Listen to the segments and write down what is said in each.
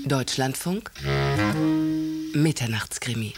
Deutschlandfunk Mitternachtskrimi.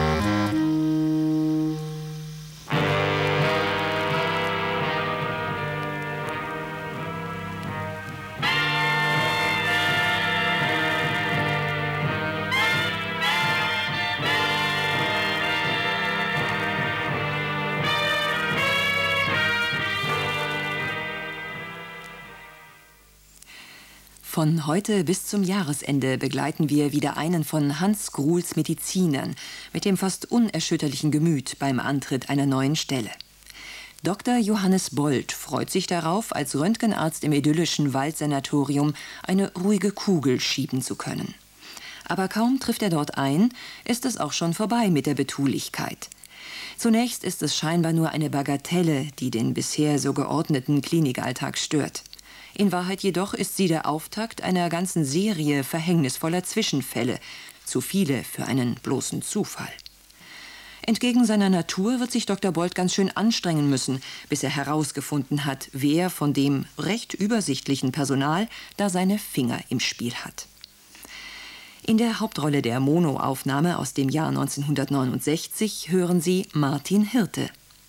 Von heute bis zum Jahresende begleiten wir wieder einen von Hans Gruls Medizinern mit dem fast unerschütterlichen Gemüt beim Antritt einer neuen Stelle. Dr. Johannes Bold freut sich darauf, als Röntgenarzt im idyllischen Waldsanatorium eine ruhige Kugel schieben zu können. Aber kaum trifft er dort ein, ist es auch schon vorbei mit der Betulichkeit. Zunächst ist es scheinbar nur eine Bagatelle, die den bisher so geordneten Klinikalltag stört. In Wahrheit jedoch ist sie der Auftakt einer ganzen Serie verhängnisvoller Zwischenfälle, zu viele für einen bloßen Zufall. Entgegen seiner Natur wird sich Dr. Bold ganz schön anstrengen müssen, bis er herausgefunden hat, wer von dem recht übersichtlichen Personal da seine Finger im Spiel hat. In der Hauptrolle der Mono-Aufnahme aus dem Jahr 1969 hören Sie Martin Hirte.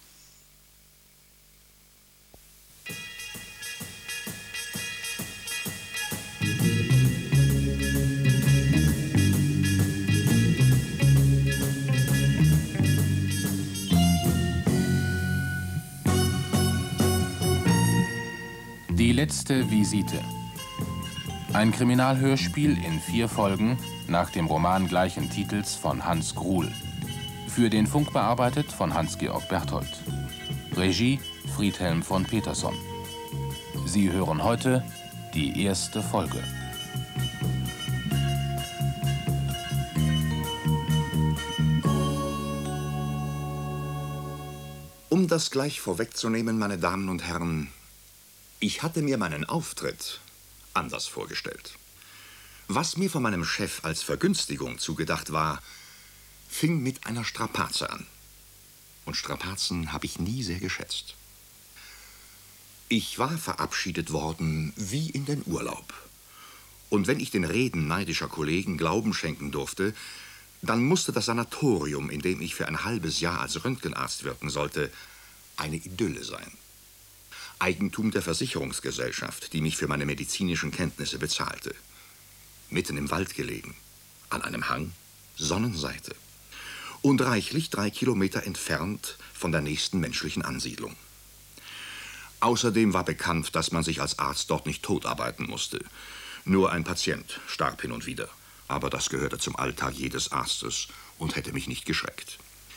Die letzte Visite. Ein Kriminalhörspiel in 4 Folgen nach dem Roman gleichen Titels von Hans Grul. Für den Funk bearbeitet von Hans-Georg Berthold. Regie Friedhelm von Peterson. Sie hören heute die erste Folge. Um das gleich vorwegzunehmen, meine Damen und Herren, ich hatte mir meinen Auftritt anders vorgestellt. Was mir von meinem Chef als Vergünstigung zugedacht war, fing mit einer Strapaze an. Und Strapazen habe ich nie sehr geschätzt. Ich war verabschiedet worden wie in den Urlaub. Und wenn ich den Reden neidischer Kollegen Glauben schenken durfte, dann musste das Sanatorium, in dem ich für ein halbes Jahr als Röntgenarzt wirken sollte, eine Idylle sein. Eigentum der Versicherungsgesellschaft, die mich für meine medizinischen Kenntnisse bezahlte. Mitten im Wald gelegen, an einem Hang, Sonnenseite. Und reichlich 3 Kilometer entfernt von der nächsten menschlichen Ansiedlung. Außerdem war bekannt, dass man sich als Arzt dort nicht totarbeiten musste. Nur ein Patient starb hin und wieder. Aber das gehörte zum Alltag jedes Arztes und hätte mich nicht geschreckt.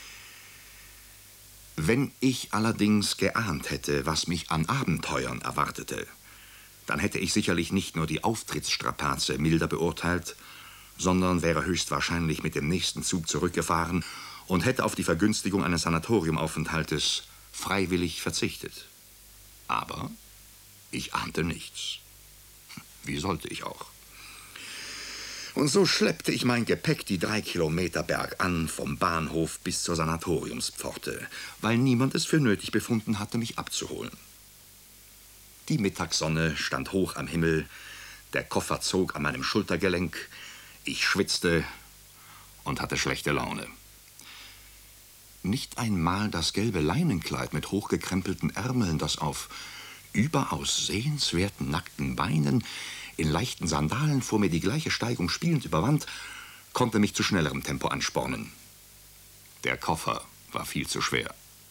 Wenn ich allerdings geahnt hätte, was mich an Abenteuern erwartete, dann hätte ich sicherlich nicht nur die Auftrittsstrapaze milder beurteilt, sondern wäre höchstwahrscheinlich mit dem nächsten Zug zurückgefahren und hätte auf die Vergünstigung eines Sanatoriumaufenthaltes freiwillig verzichtet. Aber ich ahnte nichts. Wie sollte ich auch? Und so schleppte ich mein Gepäck die 3 Kilometer bergan vom Bahnhof bis zur Sanatoriumspforte, weil niemand es für nötig befunden hatte, mich abzuholen. Die Mittagssonne stand hoch am Himmel, der Koffer zog an meinem Schultergelenk, ich schwitzte und hatte schlechte Laune. Nicht einmal das gelbe Leinenkleid mit hochgekrempelten Ärmeln, das auf überaus sehenswerten nackten Beinen in leichten Sandalen vor mir die gleiche Steigung spielend überwand, konnte mich zu schnellerem Tempo anspornen. Der Koffer war viel zu schwer.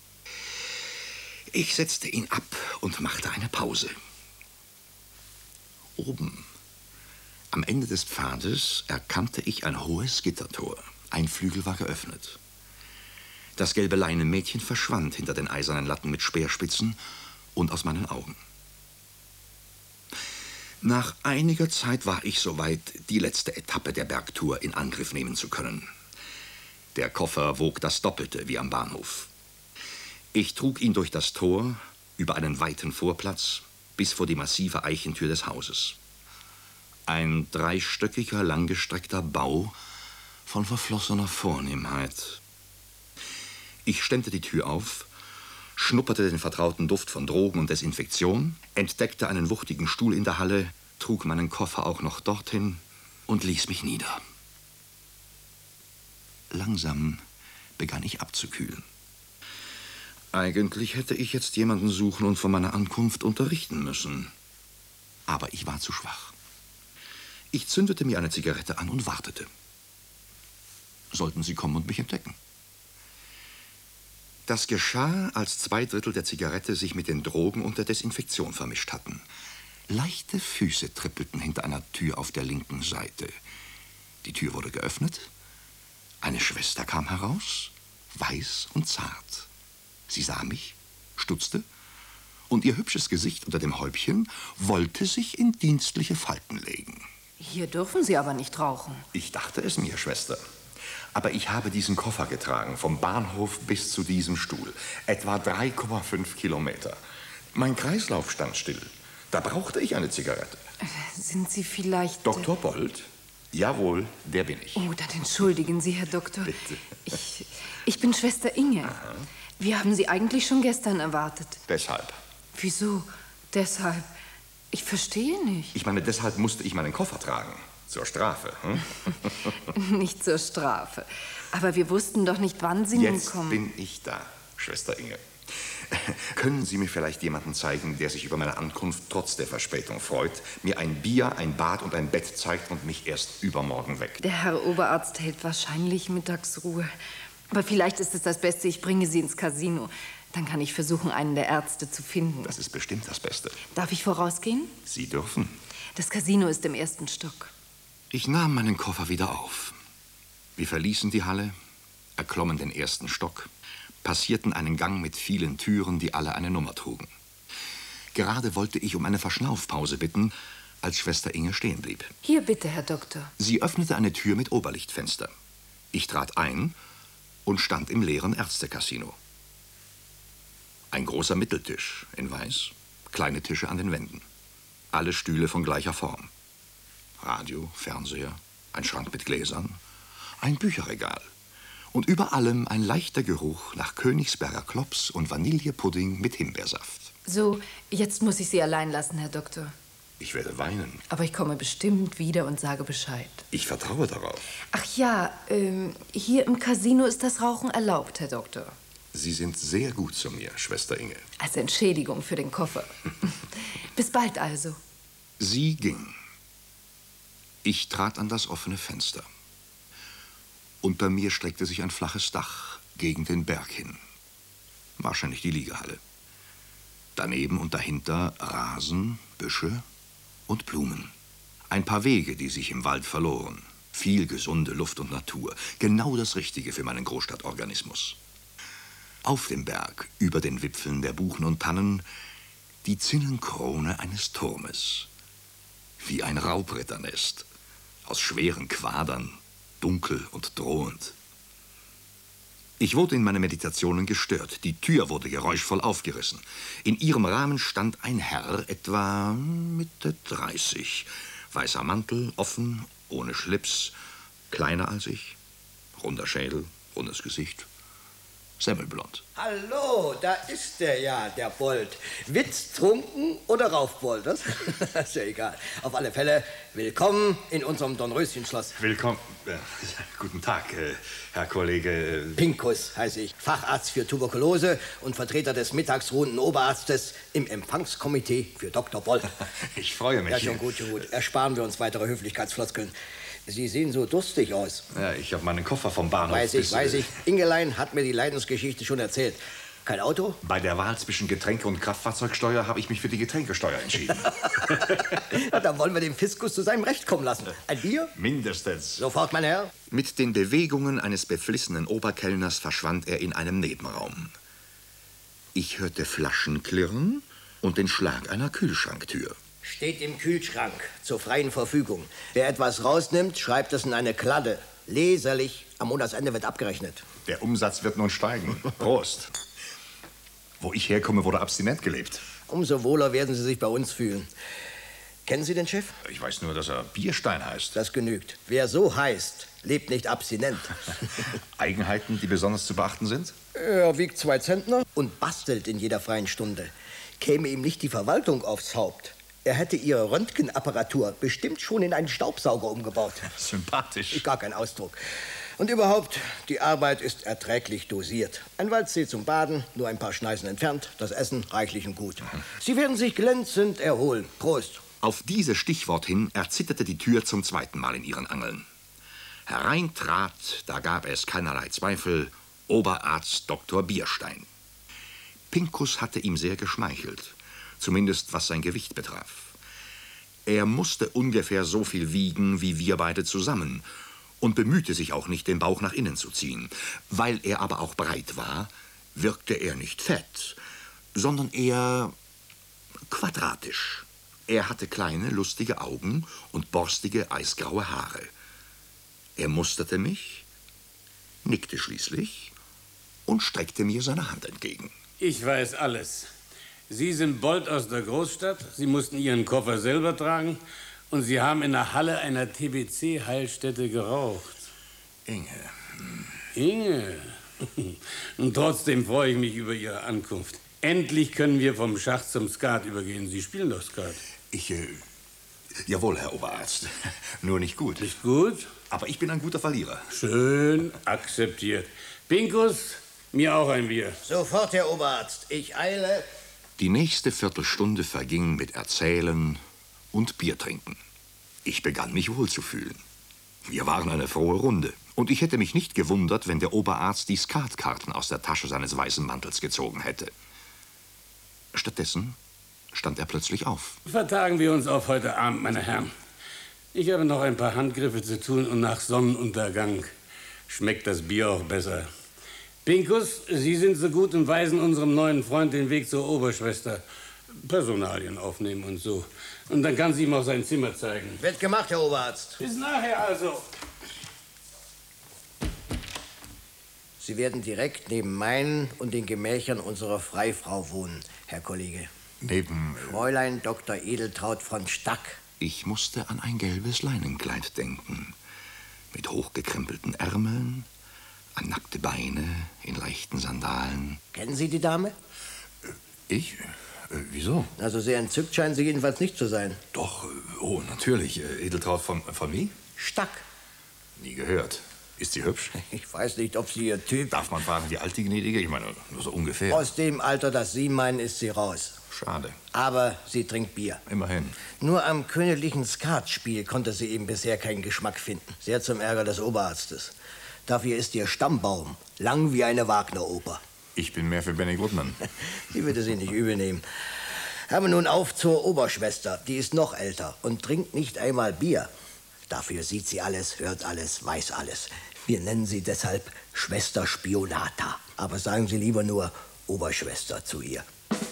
Ich setzte ihn ab und machte eine Pause. Oben, am Ende des Pfades, erkannte ich ein hohes Gittertor. Ein Flügel war geöffnet. Das gelbe Leinenmädchen verschwand hinter den eisernen Latten mit Speerspitzen und aus meinen Augen. Nach einiger Zeit war ich soweit, die letzte Etappe der Bergtour in Angriff nehmen zu können. Der Koffer wog das Doppelte wie am Bahnhof. Ich trug ihn durch das Tor, über einen weiten Vorplatz, bis vor die massive Eichentür des Hauses. Ein dreistöckiger, langgestreckter Bau von verflossener Vornehmheit. Ich stemmte die Tür auf, schnupperte den vertrauten Duft von Drogen und Desinfektion, entdeckte einen wuchtigen Stuhl in der Halle, trug meinen Koffer auch noch dorthin und ließ mich nieder. Langsam begann ich abzukühlen. Eigentlich hätte ich jetzt jemanden suchen und von meiner Ankunft unterrichten müssen. Aber ich war zu schwach. Ich zündete mir eine Zigarette an und wartete. Sollten sie kommen und mich entdecken? Das geschah, als 2/3 der Zigarette sich mit den Drogen und der Desinfektion vermischt hatten. Leichte Füße trippelten hinter einer Tür auf der linken Seite. Die Tür wurde geöffnet. Eine Schwester kam heraus, weiß und zart. Sie sah mich, stutzte, und ihr hübsches Gesicht unter dem Häubchen wollte sich in dienstliche Falten legen. Hier dürfen Sie aber nicht rauchen. Ich dachte es mir, Schwester. Aber ich habe diesen Koffer getragen, vom Bahnhof bis zu diesem Stuhl. Etwa 3,5 Kilometer. Mein Kreislauf stand still. Da brauchte ich eine Zigarette. Sind Sie vielleicht... Dr. Bold? Jawohl, der bin ich. Oh, dann entschuldigen Sie, Herr Doktor. Bitte. Ich bin Schwester Inge. Aha. Wir haben Sie eigentlich schon gestern erwartet. Deshalb. Wieso? Deshalb? Ich verstehe nicht. Ich meine, deshalb musste ich meinen Koffer tragen. Zur Strafe. Nicht zur Strafe. Aber wir wussten doch nicht, wann Sie nun kommen. Jetzt bin ich da, Schwester Inge. Können Sie mir vielleicht jemanden zeigen, der sich über meine Ankunft trotz der Verspätung freut, mir ein Bier, ein Bad und ein Bett zeigt und mich erst übermorgen weckt? Der Herr Oberarzt hält wahrscheinlich Mittagsruhe. Aber vielleicht ist es das Beste, ich bringe Sie ins Casino. Dann kann ich versuchen, einen der Ärzte zu finden. Das ist bestimmt das Beste. Darf ich vorausgehen? Sie dürfen. Das Casino ist im 1. Stock. Ich nahm meinen Koffer wieder auf. Wir verließen die Halle, erklommen den 1. Stock, passierten einen Gang mit vielen Türen, die alle eine Nummer trugen. Gerade wollte ich um eine Verschnaufpause bitten, als Schwester Inge stehen blieb. Hier bitte, Herr Doktor. Sie öffnete eine Tür mit Oberlichtfenster. Ich trat ein und stand im leeren Ärztecasino. Ein großer Mitteltisch in weiß, kleine Tische an den Wänden. Alle Stühle von gleicher Form. Radio, Fernseher, ein Schrank mit Gläsern, ein Bücherregal. Und über allem ein leichter Geruch nach Königsberger Klops und Vanillepudding mit Himbeersaft. So, jetzt muss ich Sie allein lassen, Herr Doktor. Ich werde weinen. Aber ich komme bestimmt wieder und sage Bescheid. Ich vertraue darauf. Ach ja, hier im Casino ist das Rauchen erlaubt, Herr Doktor. Sie sind sehr gut zu mir, Schwester Inge. Als Entschädigung für den Koffer. Bis bald also. Sie ging. Ich trat an das offene Fenster. Unter mir streckte sich ein flaches Dach gegen den Berg hin. Wahrscheinlich die Liegehalle. Daneben und dahinter Rasen, Büsche und Blumen. Ein paar Wege, die sich im Wald verloren. Viel gesunde Luft und Natur. Genau das Richtige für meinen Großstadtorganismus. Auf dem Berg, über den Wipfeln der Buchen und Tannen, die Zinnenkrone eines Turmes. Wie ein Raubritternest. Aus schweren Quadern, dunkel und drohend. Ich wurde in meinen Meditationen gestört. Die Tür wurde geräuschvoll aufgerissen. In ihrem Rahmen stand ein Herr, etwa Mitte 30. Weißer Mantel, offen, ohne Schlips, kleiner als ich, runder Schädel, rundes Gesicht, semmelblond. Hallo, da ist der ja, der Bold. Witztrunken oder Raufbold, das? Ist ja egal. Auf alle Fälle, willkommen in unserem Dornröschen-Schloss. Willkommen. Guten Tag, Herr Kollege. Pinkus heiße ich, Facharzt für Tuberkulose und Vertreter des mittagsruhenden Oberarztes im Empfangskomitee für Dr. Bold. Ich freue mich. Ja, schon gut, schon gut. Ersparen wir uns weitere Höflichkeitsfloskeln. Sie sehen so durstig aus. Ja, ich habe meinen Koffer vom Bahnhof. Weiß ich. Ingelein hat mir die Leidensgeschichte schon erzählt. Kein Auto? Bei der Wahl zwischen Getränke- und Kraftfahrzeugsteuer habe ich mich für die Getränkesteuer entschieden. Ja, dann wollen wir den Fiskus zu seinem Recht kommen lassen. Ein Bier? Mindestens. Sofort, mein Herr. Mit den Bewegungen eines beflissenen Oberkellners verschwand er in einem Nebenraum. Ich hörte Flaschen klirren und den Schlag einer Kühlschranktür. Steht im Kühlschrank, zur freien Verfügung. Wer etwas rausnimmt, schreibt es in eine Kladde. Leserlich. Am Monatsende wird abgerechnet. Der Umsatz wird nun steigen. Prost. Wo ich herkomme, wurde abstinent gelebt. Umso wohler werden Sie sich bei uns fühlen. Kennen Sie den Chef? Ich weiß nur, dass er Bierstein heißt. Das genügt. Wer so heißt, lebt nicht abstinent. Eigenheiten, die besonders zu beachten sind? Er wiegt 2 Zentner und bastelt in jeder freien Stunde. Käme ihm nicht die Verwaltung aufs Haupt, Er hätte Ihre Röntgenapparatur bestimmt schon in einen Staubsauger umgebaut. Sympathisch. Gar kein Ausdruck. Und überhaupt, die Arbeit ist erträglich dosiert. Ein Waldsee zum Baden, nur ein paar Schneisen entfernt, das Essen reichlich und gut. Sie werden sich glänzend erholen. Prost. Auf dieses Stichwort hin erzitterte die Tür zum zweiten Mal in ihren Angeln. Hereintrat, da gab es keinerlei Zweifel, Oberarzt Dr. Bierstein. Pinkus hatte ihm sehr geschmeichelt, zumindest was sein Gewicht betraf. Er musste ungefähr so viel wiegen wie wir beide zusammen und bemühte sich auch nicht, den Bauch nach innen zu ziehen. Weil er aber auch breit war, wirkte er nicht fett, sondern eher quadratisch. Er hatte kleine, lustige Augen und borstige, eisgraue Haare. Er musterte mich, nickte schließlich und streckte mir seine Hand entgegen. Ich weiß alles. Sie sind Bold aus der Großstadt, Sie mussten Ihren Koffer selber tragen und Sie haben in der Halle einer TBC-Heilstätte geraucht. Inge. Inge? Und trotzdem freue ich mich über Ihre Ankunft. Endlich können wir vom Schach zum Skat übergehen. Sie spielen doch Skat. Jawohl, Herr Oberarzt. Nur nicht gut. Nicht gut? Aber ich bin ein guter Verlierer. Schön akzeptiert. Pinkus, mir auch ein Bier. Sofort, Herr Oberarzt. Ich eile. Die nächste Viertelstunde verging mit Erzählen und Biertrinken. Ich begann mich wohlzufühlen. Wir waren eine frohe Runde. Und ich hätte mich nicht gewundert, wenn der Oberarzt die Skatkarten aus der Tasche seines weißen Mantels gezogen hätte. Stattdessen stand er plötzlich auf. Vertagen wir uns auf heute Abend, meine Herren. Ich habe noch ein paar Handgriffe zu tun und nach Sonnenuntergang schmeckt das Bier auch besser. Pinkus, Sie sind so gut und weisen unserem neuen Freund den Weg zur Oberschwester. Personalien aufnehmen und so. Und dann kann sie ihm auch sein Zimmer zeigen. Wird gemacht, Herr Oberarzt. Bis nachher also. Sie werden direkt neben meinen und den Gemächern unserer Freifrau wohnen, Herr Kollege. Neben... Fräulein Dr. Edeltraut von Stack. Ich musste an ein gelbes Leinenkleid denken. Mit hochgekrempelten Ärmeln, an nackte Beine, in leichten Sandalen. Kennen Sie die Dame? Ich? Wieso? Also sehr entzückt scheinen Sie jedenfalls nicht zu sein. Doch, oh, natürlich. Edeltraut von wie? Stack. Nie gehört. Ist sie hübsch? Ich weiß nicht, ob sie Ihr Typ... Darf man fragen, wie alt die Gnädige? Ich meine, nur so ungefähr. Aus dem Alter, das Sie meinen, ist sie raus. Schade. Aber sie trinkt Bier. Immerhin. Nur am königlichen Skatspiel konnte sie eben bisher keinen Geschmack finden. Sehr zum Ärger des Oberarztes. Dafür ist ihr Stammbaum lang wie eine Wagner-Oper. Ich bin mehr für Benny Goodman. Die würde sie nicht übel nehmen. Aber nun auf zur Oberschwester. Die ist noch älter und trinkt nicht einmal Bier. Dafür sieht sie alles, hört alles, weiß alles. Wir nennen sie deshalb Schwester Spionata. Aber sagen Sie lieber nur Oberschwester zu ihr.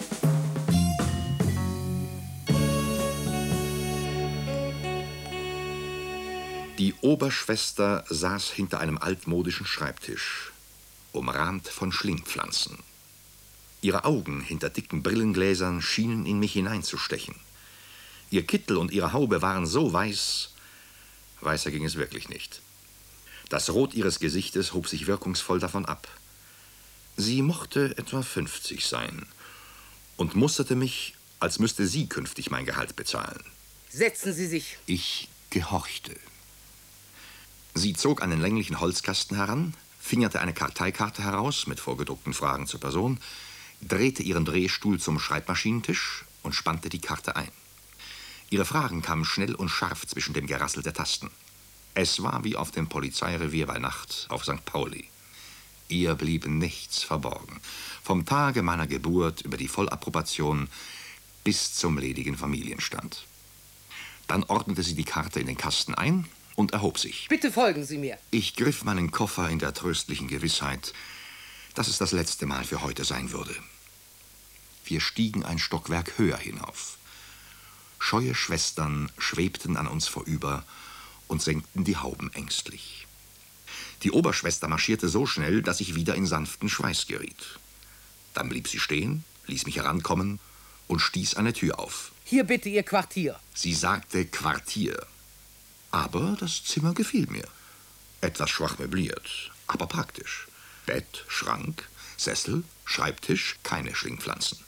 Die Oberschwester saß hinter einem altmodischen Schreibtisch, umrahmt von Schlingpflanzen. Ihre Augen hinter dicken Brillengläsern schienen in mich hineinzustechen. Ihr Kittel und ihre Haube waren so weiß, weißer ging es wirklich nicht. Das Rot ihres Gesichtes hob sich wirkungsvoll davon ab. Sie mochte etwa 50 sein und musterte mich, als müsste sie künftig mein Gehalt bezahlen. Setzen Sie sich. Ich gehorchte. Sie zog einen länglichen Holzkasten heran, fingerte eine Karteikarte heraus mit vorgedruckten Fragen zur Person, drehte ihren Drehstuhl zum Schreibmaschinentisch und spannte die Karte ein. Ihre Fragen kamen schnell und scharf zwischen dem Gerassel der Tasten. Es war wie auf dem Polizeirevier bei Nacht auf St. Pauli. Ihr blieb nichts verborgen. Vom Tage meiner Geburt über die Vollapprobation bis zum ledigen Familienstand. Dann ordnete sie die Karte in den Kasten ein und erhob sich. Bitte folgen Sie mir. Ich griff meinen Koffer in der tröstlichen Gewissheit, dass es das letzte Mal für heute sein würde. Wir stiegen ein Stockwerk höher hinauf. Scheue Schwestern schwebten an uns vorüber und senkten die Hauben ängstlich. Die Oberschwester marschierte so schnell, dass ich wieder in sanften Schweiß geriet. Dann blieb sie stehen, ließ mich herankommen und stieß eine Tür auf. Hier bitte Ihr Quartier. Sie sagte Quartier. Aber das Zimmer gefiel mir. Etwas schwach möbliert, aber praktisch. Bett, Schrank, Sessel, Schreibtisch, keine Schlingpflanzen.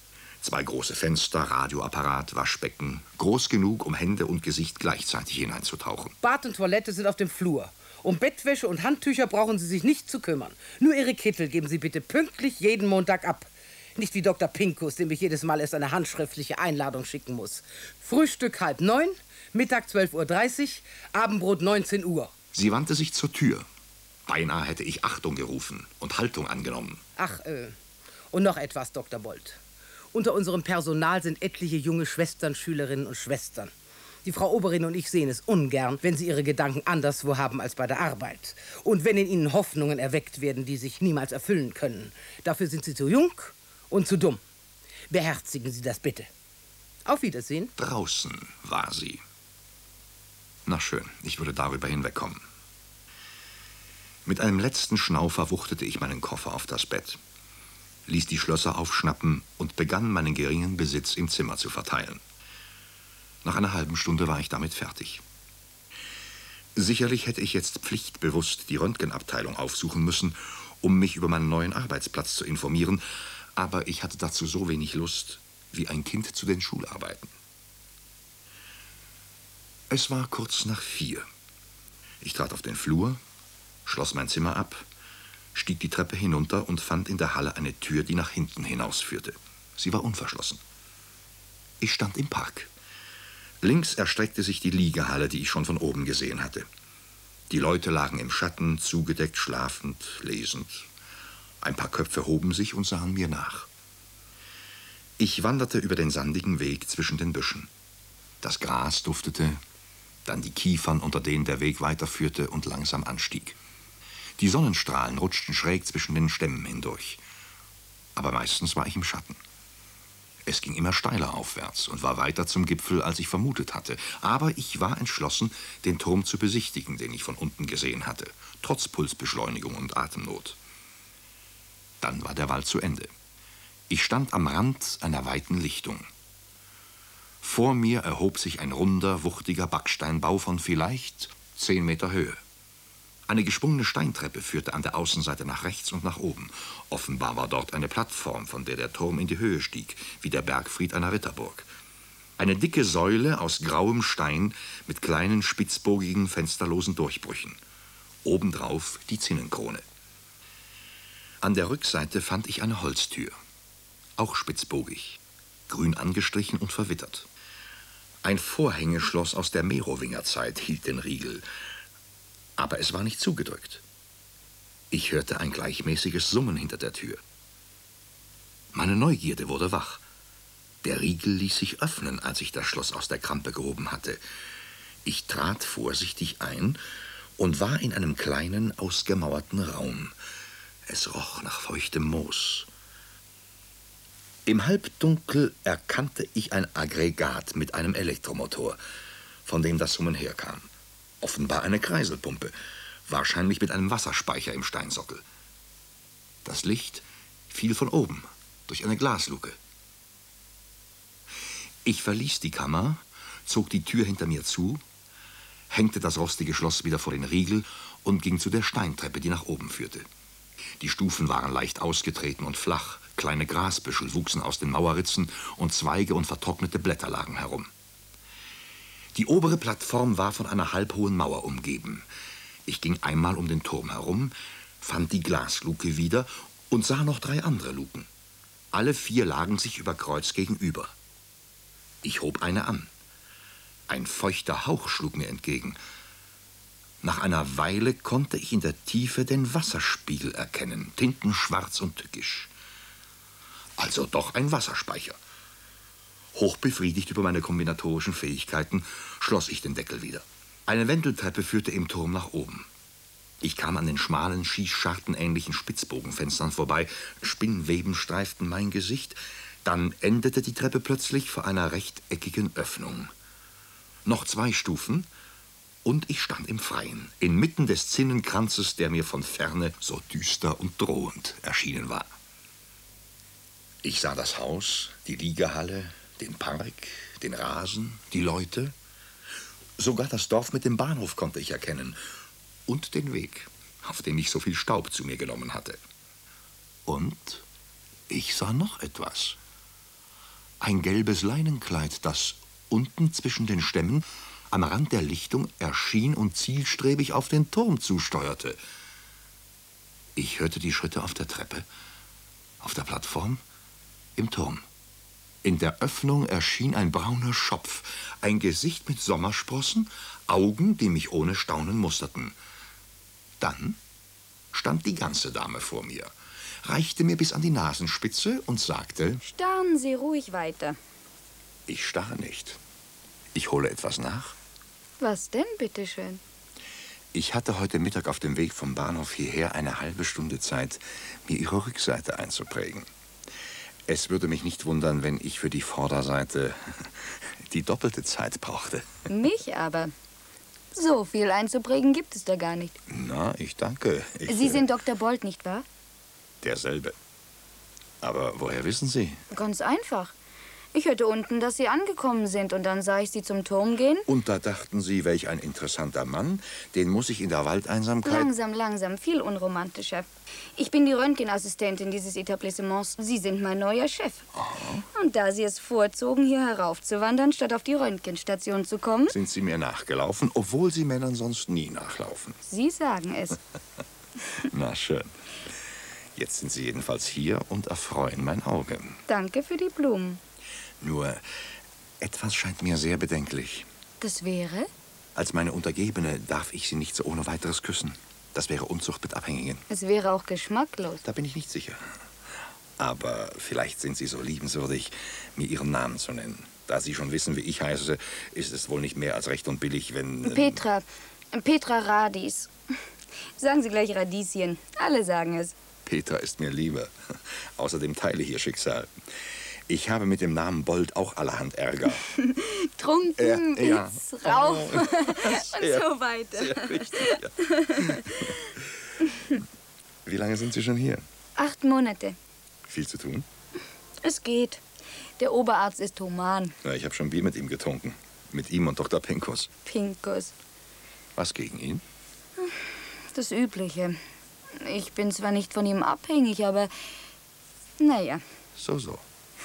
2 große Fenster, Radioapparat, Waschbecken. Groß genug, um Hände und Gesicht gleichzeitig hineinzutauchen. Bad und Toilette sind auf dem Flur. Um Bettwäsche und Handtücher brauchen Sie sich nicht zu kümmern. Nur Ihre Kittel geben Sie bitte pünktlich jeden Montag ab. Nicht wie Dr. Pinkus, dem ich jedes Mal erst eine handschriftliche Einladung schicken muss. Frühstück 8:30, Mittag 12:30 Uhr, Abendbrot 19 Uhr. Sie wandte sich zur Tür. Beinahe hätte ich Achtung gerufen und Haltung angenommen. Ach, und noch etwas, Dr. Bolt. Unter unserem Personal sind etliche junge Schwestern, Schülerinnen und Schwestern. Die Frau Oberin und ich sehen es ungern, wenn sie ihre Gedanken anderswo haben als bei der Arbeit. Und wenn in ihnen Hoffnungen erweckt werden, die sich niemals erfüllen können. Dafür sind sie zu jung und zu dumm. Beherzigen Sie das bitte. Auf Wiedersehen. Draußen war sie. Na schön, ich würde darüber hinwegkommen. Mit einem letzten Schnaufer wuchtete ich meinen Koffer auf das Bett, ließ die Schlösser aufschnappen und begann, meinen geringen Besitz im Zimmer zu verteilen. Nach einer halben Stunde war ich damit fertig. Sicherlich hätte ich jetzt pflichtbewusst die Röntgenabteilung aufsuchen müssen, um mich über meinen neuen Arbeitsplatz zu informieren, aber ich hatte dazu so wenig Lust wie ein Kind zu den Schularbeiten. Es war kurz nach 4. Ich trat auf den Flur, schloss mein Zimmer ab, stieg die Treppe hinunter und fand in der Halle eine Tür, die nach hinten hinausführte. Sie war unverschlossen. Ich stand im Park. Links erstreckte sich die Liegehalle, die ich schon von oben gesehen hatte. Die Leute lagen im Schatten, zugedeckt, schlafend, lesend. Ein paar Köpfe hoben sich und sahen mir nach. Ich wanderte über den sandigen Weg zwischen den Büschen. Das Gras duftete, dann die Kiefern, unter denen der Weg weiterführte und langsam anstieg. Die Sonnenstrahlen rutschten schräg zwischen den Stämmen hindurch. Aber meistens war ich im Schatten. Es ging immer steiler aufwärts und war weiter zum Gipfel, als ich vermutet hatte. Aber ich war entschlossen, den Turm zu besichtigen, den ich von unten gesehen hatte, trotz Pulsbeschleunigung und Atemnot. Dann war der Wald zu Ende. Ich stand am Rand einer weiten Lichtung. Vor mir erhob sich ein runder, wuchtiger Backsteinbau von vielleicht 10 Meter Höhe. Eine geschwungene Steintreppe führte an der Außenseite nach rechts und nach oben. Offenbar war dort eine Plattform, von der der Turm in die Höhe stieg, wie der Bergfried einer Ritterburg. Eine dicke Säule aus grauem Stein mit kleinen, spitzbogigen, fensterlosen Durchbrüchen. Obendrauf die Zinnenkrone. An der Rückseite fand ich eine Holztür, auch spitzbogig, grün angestrichen und verwittert. Ein Vorhängeschloss aus der Merowingerzeit hielt den Riegel, aber es war nicht zugedrückt. Ich hörte ein gleichmäßiges Summen hinter der Tür. Meine Neugierde wurde wach. Der Riegel ließ sich öffnen, als ich das Schloss aus der Krampe gehoben hatte. Ich trat vorsichtig ein und war in einem kleinen, ausgemauerten Raum. Es roch nach feuchtem Moos. Im Halbdunkel erkannte ich ein Aggregat mit einem Elektromotor, von dem das Summen herkam. Offenbar eine Kreiselpumpe, wahrscheinlich mit einem Wasserspeicher im Steinsockel. Das Licht fiel von oben, durch eine Glasluke. Ich verließ die Kammer, zog die Tür hinter mir zu, hängte das rostige Schloss wieder vor den Riegel und ging zu der Steintreppe, die nach oben führte. Die Stufen waren leicht ausgetreten und flach, kleine Grasbüschel wuchsen aus den Mauerritzen und Zweige und vertrocknete Blätter lagen herum. Die obere Plattform war von einer halbhohen Mauer umgeben. Ich ging einmal um den Turm herum, fand die Glasluke wieder und sah noch 3 andere Luken. Alle 4 lagen sich über Kreuz gegenüber. Ich hob eine an. Ein feuchter Hauch schlug mir entgegen. Nach einer Weile konnte ich in der Tiefe den Wasserspiegel erkennen, tintenschwarz und tückisch. Also doch ein Wasserspeicher. Hochbefriedigt über meine kombinatorischen Fähigkeiten schloss ich den Deckel wieder. Eine Wendeltreppe führte im Turm nach oben. Ich kam an den schmalen, schießschartenähnlichen Spitzbogenfenstern vorbei. Spinnweben streiften mein Gesicht. Dann endete die Treppe plötzlich vor einer rechteckigen Öffnung. Noch 2 Stufen und ich stand im Freien, inmitten des Zinnenkranzes, der mir von Ferne so düster und drohend erschienen war. Ich sah das Haus, die Liegehalle, den Park, den Rasen, die Leute. Sogar das Dorf mit dem Bahnhof konnte ich erkennen. Und den Weg, auf dem ich so viel Staub zu mir genommen hatte. Und ich sah noch etwas. Ein gelbes Leinenkleid, das unten zwischen den Stämmen am Rand der Lichtung erschien und zielstrebig auf den Turm zusteuerte. Ich hörte die Schritte auf der Treppe, auf der Plattform, im Turm. In der Öffnung erschien ein brauner Schopf, ein Gesicht mit Sommersprossen, Augen, die mich ohne Staunen musterten. Dann stand die ganze Dame vor mir, reichte mir bis an die Nasenspitze und sagte: Starren Sie ruhig weiter. Ich starre nicht. Ich hole etwas nach. Was denn, bitteschön? Ich hatte heute Mittag auf dem Weg vom Bahnhof hierher eine halbe Stunde Zeit, mir Ihre Rückseite einzuprägen. Es würde mich nicht wundern, wenn ich für die Vorderseite die doppelte Zeit brauchte. Mich aber. So viel einzuprägen gibt es da gar nicht. Na, ich danke. Sie sind Dr. Bolt, nicht wahr? Derselbe. Aber woher wissen Sie? Ganz einfach. Ich hörte unten, dass Sie angekommen sind, und dann sah ich Sie zum Turm gehen. Und da dachten Sie, welch ein interessanter Mann. Den muss ich in der Waldeinsamkeit... Langsam, viel unromantischer. Ich bin die Röntgenassistentin dieses Etablissements. Sie sind mein neuer Chef. Aha. Und da Sie es vorzogen, hier heraufzuwandern, statt auf die Röntgenstation zu kommen... Sind Sie mir nachgelaufen, obwohl Sie Männern sonst nie nachlaufen. Sie sagen es. Na schön. Jetzt sind Sie jedenfalls hier und erfreuen mein Auge. Danke für die Blumen. Nur, etwas scheint mir sehr bedenklich. Das wäre? Als meine Untergebene darf ich Sie nicht so ohne weiteres küssen. Das wäre Unzucht mit Abhängigen. Es wäre auch geschmacklos. Da bin ich nicht sicher. Aber vielleicht sind Sie so liebenswürdig, mir Ihren Namen zu nennen. Da Sie schon wissen, wie ich heiße, ist es wohl nicht mehr als recht und billig, wenn... Petra Radis. Sagen Sie gleich Radieschen. Alle sagen es. Petra ist mir lieber. Außerdem teile ich Ihr Schicksal. Ich habe mit dem Namen Bolt auch allerhand Ärger. Trunken, ja. Rauchen und so weiter. Sehr richtig, ja. Wie lange sind Sie schon hier? 8 Monate. Viel zu tun? Es geht. Der Oberarzt ist human. Ja, ich habe schon Bier mit ihm getrunken. Mit ihm und Dr. Pinkus. Pinkus. Was gegen ihn? Das Übliche. Ich bin zwar nicht von ihm abhängig, aber naja. So.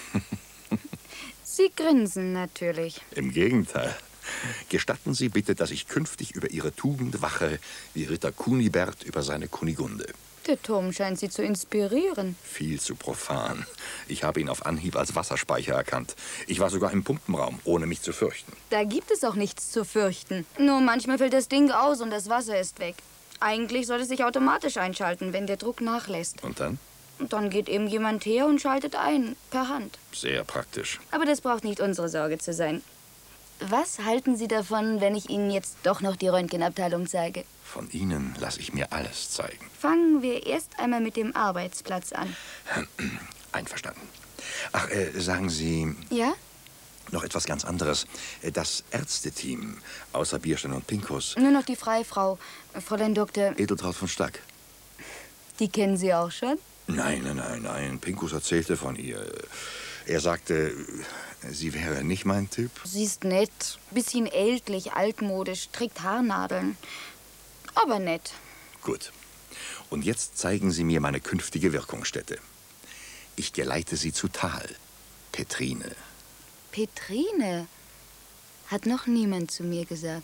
Sie grinsen natürlich. Im Gegenteil. Gestatten Sie bitte, dass ich künftig über Ihre Tugend wache, wie Ritter Kunibert über seine Kunigunde. Der Turm scheint Sie zu inspirieren. Viel zu profan. Ich habe ihn auf Anhieb als Wasserspeicher erkannt. Ich war sogar im Pumpenraum, ohne mich zu fürchten. Da gibt es auch nichts zu fürchten. Nur manchmal fällt das Ding aus und das Wasser ist weg. Eigentlich soll es sich automatisch einschalten, wenn der Druck nachlässt. Und dann? Und dann geht eben jemand her und schaltet ein, per Hand. Sehr praktisch. Aber das braucht nicht unsere Sorge zu sein. Was halten Sie davon, wenn ich Ihnen jetzt doch noch die Röntgenabteilung zeige? Von Ihnen lasse ich mir alles zeigen. Fangen wir erst einmal mit dem Arbeitsplatz an. Einverstanden. Ach, sagen Sie... Ja? Noch etwas ganz anderes. Das Ärzteteam, außer Bierstein und Pinkus... Nur noch die Freifrau, Fräulein Dr. Edeltraud von Stack. Die kennen Sie auch schon? Nein. Pinkus erzählte von ihr. Er sagte, sie wäre nicht mein Typ. Sie ist nett, bisschen ältlich, altmodisch, trägt Haarnadeln. Aber nett. Gut. Und jetzt zeigen Sie mir meine künftige Wirkungsstätte. Ich geleite Sie zu Tal. Petrine. Petrine? Hat noch niemand zu mir gesagt.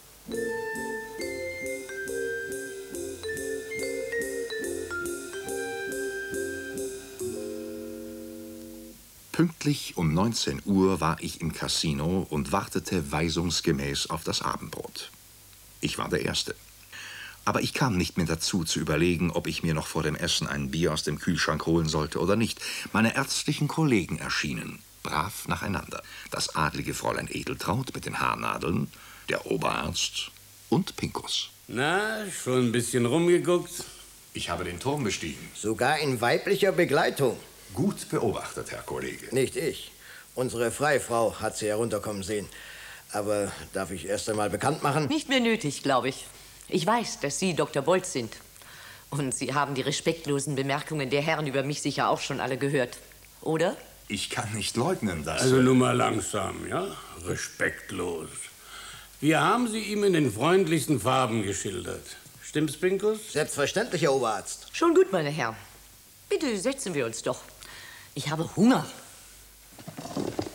Pünktlich um 19 Uhr war ich im Casino und wartete weisungsgemäß auf das Abendbrot. Ich war der Erste. Aber ich kam nicht mehr dazu, zu überlegen, ob ich mir noch vor dem Essen ein Bier aus dem Kühlschrank holen sollte oder nicht. Meine ärztlichen Kollegen erschienen, brav nacheinander. Das adlige Fräulein Edeltraud mit den Haarnadeln, der Oberarzt und Pinkus. Na, schon ein bisschen rumgeguckt? Ich habe den Turm bestiegen. Sogar in weiblicher Begleitung. Gut beobachtet, Herr Kollege. Nicht ich. Unsere Freifrau hat sie herunterkommen sehen. Aber darf ich erst einmal bekannt machen? Nicht mehr nötig, glaube ich. Ich weiß, dass Sie Dr. Bolt sind. Und Sie haben die respektlosen Bemerkungen der Herren über mich sicher auch schon alle gehört. Oder? Ich kann nicht leugnen, dass... Also nur mal langsam, ja? Respektlos. Wir haben sie ihm in den freundlichsten Farben geschildert. Stimmt's, Pinkus? Selbstverständlich, Herr Oberarzt. Schon gut, meine Herren. Bitte setzen wir uns doch. Ich habe Hunger.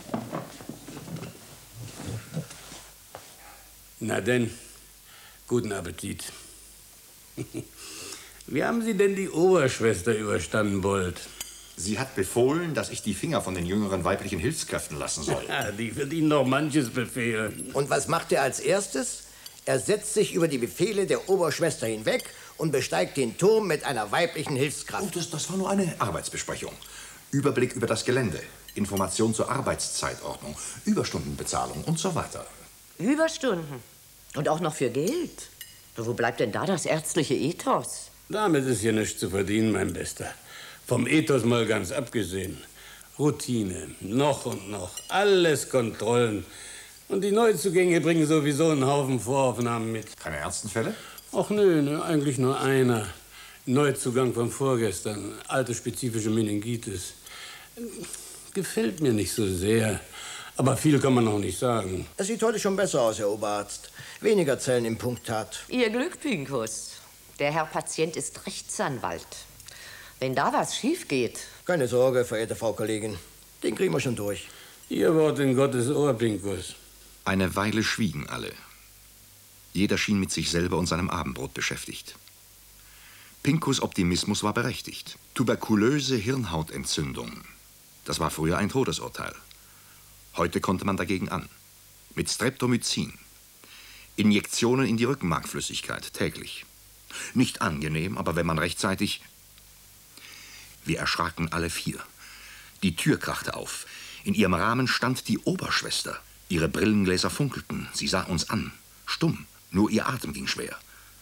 Na denn, guten Appetit. Wie haben Sie denn die Oberschwester überstanden, Bold? Sie hat befohlen, dass ich die Finger von den jüngeren weiblichen Hilfskräften lassen soll. Ja, die wird Ihnen noch manches befehlen. Und was macht er als erstes? Er setzt sich über die Befehle der Oberschwester hinweg und besteigt den Turm mit einer weiblichen Hilfskraft. Oh, das war nur eine Arbeitsbesprechung. Überblick über das Gelände, Information zur Arbeitszeitordnung, Überstundenbezahlung und so weiter. Überstunden? Und auch noch für Geld? Wo bleibt denn da das ärztliche Ethos? Damit ist hier nichts zu verdienen, mein Bester. Vom Ethos mal ganz abgesehen. Routine, noch und noch, alles Kontrollen. Und die Neuzugänge bringen sowieso einen Haufen Voraufnahmen mit. Keine ernsten Fälle? Ach nö, eigentlich nur einer. Neuzugang von vorgestern, alte spezifische Meningitis. Gefällt mir nicht so sehr. Aber viel kann man noch nicht sagen. Es sieht heute schon besser aus, Herr Oberarzt. Weniger Zellen im Punktat. Ihr Glück, Pinkus. Der Herr Patient ist Rechtsanwalt. Wenn da was schief geht. Keine Sorge, verehrte Frau Kollegin. Den kriegen wir schon durch. Ihr Wort in Gottes Ohr, Pinkus. Eine Weile schwiegen alle. Jeder schien mit sich selber und seinem Abendbrot beschäftigt. Pinkus Optimismus war berechtigt. Tuberkulöse Hirnhautentzündung. Das war früher ein Todesurteil. Heute konnte man dagegen an. Mit Streptomycin. Injektionen in die Rückenmarkflüssigkeit täglich. Nicht angenehm, aber wenn man rechtzeitig... Wir erschraken alle vier. Die Tür krachte auf. In ihrem Rahmen stand die Oberschwester. Ihre Brillengläser funkelten. Sie sah uns an. Stumm. Nur ihr Atem ging schwer.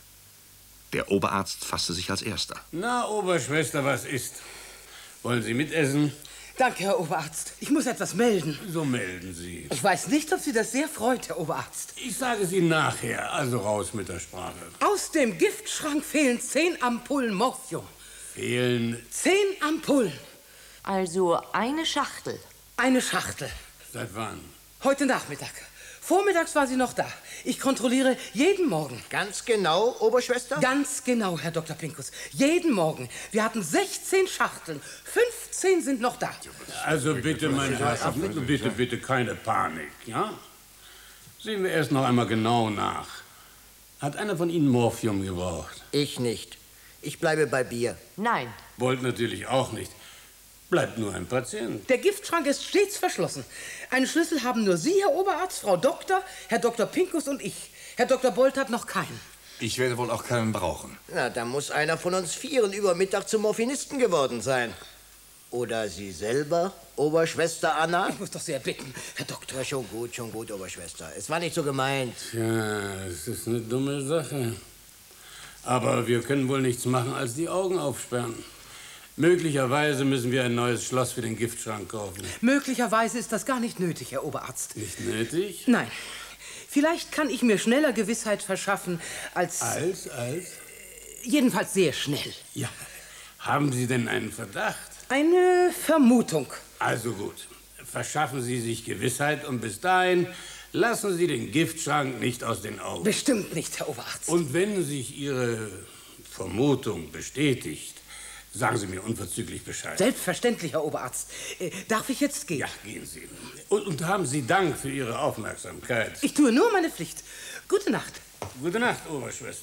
Der Oberarzt fasste sich als Erster. Na, Oberschwester, was ist? Wollen Sie mitessen? Danke, Herr Oberarzt. Ich muss etwas melden. So melden Sie. Ich weiß nicht, ob Sie das sehr freut, Herr Oberarzt. Ich sage es Ihnen nachher. Also raus mit der Sprache. Aus dem Giftschrank fehlen 10 Ampullen Morphium. Fehlen 10 Ampullen. Also eine Schachtel. Eine Schachtel. Seit wann? Heute Nachmittag. Vormittags war sie noch da. Ich kontrolliere jeden Morgen. Ganz genau, Oberschwester? Ganz genau, Herr Dr. Pinkus. Jeden Morgen. Wir hatten 16 Schachteln. 15 sind noch da. Also bitte, meine Herrschaften, bitte keine Panik, ja? Sehen wir erst noch einmal genau nach. Hat einer von Ihnen Morphium gebraucht? Ich nicht. Ich bleibe bei Bier. Nein. Wollt natürlich auch nicht. Bleibt nur ein Patient. Der Giftschrank ist stets verschlossen. Einen Schlüssel haben nur Sie, Herr Oberarzt, Frau Doktor, Herr Dr. Pinkus und ich. Herr Dr. Bolt hat noch keinen. Ich werde wohl auch keinen brauchen. Na, da muss einer von uns Vieren über Mittag zum Morphinisten geworden sein. Oder Sie selber, Oberschwester Anna? Ich muss doch sehr bitten, Herr Doktor. Ja, schon gut, Oberschwester. Es war nicht so gemeint. Tja, es ist eine dumme Sache. Aber wir können wohl nichts machen, als die Augen aufsperren. Möglicherweise müssen wir ein neues Schloss für den Giftschrank kaufen. Möglicherweise ist das gar nicht nötig, Herr Oberarzt. Nicht nötig? Nein. Vielleicht kann ich mir schneller Gewissheit verschaffen als... Als? Jedenfalls sehr schnell. Ja. Haben Sie denn einen Verdacht? Eine Vermutung. Also gut. Verschaffen Sie sich Gewissheit und bis dahin lassen Sie den Giftschrank nicht aus den Augen. Bestimmt nicht, Herr Oberarzt. Und wenn sich Ihre Vermutung bestätigt, sagen Sie mir unverzüglich Bescheid. Selbstverständlich, Herr Oberarzt. Darf ich jetzt gehen? Ja, gehen Sie. Und haben Sie Dank für Ihre Aufmerksamkeit. Ich tue nur meine Pflicht. Gute Nacht. Gute Nacht, Oberschwester.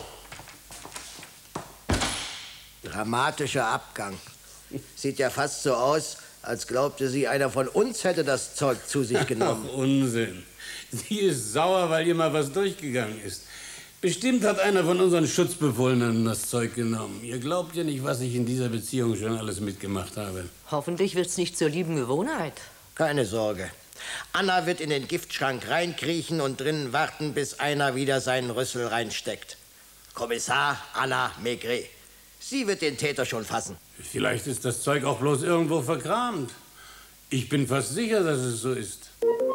Dramatischer Abgang. Sieht ja fast so aus, als glaubte sie, einer von uns hätte das Zeug zu sich genommen. Ach, Unsinn. Sie ist sauer, weil ihr mal was durchgegangen ist. Bestimmt hat einer von unseren Schutzbefohlenen das Zeug genommen. Ihr glaubt ja nicht, was ich in dieser Beziehung schon alles mitgemacht habe. Hoffentlich wird's nicht zur lieben Gewohnheit. Keine Sorge. Anna wird in den Giftschrank reinkriechen und drinnen warten, bis einer wieder seinen Rüssel reinsteckt. Kommissar Anna Maigret. Sie wird den Täter schon fassen. Vielleicht ist das Zeug auch bloß irgendwo verkramt. Ich bin fast sicher, dass es so ist.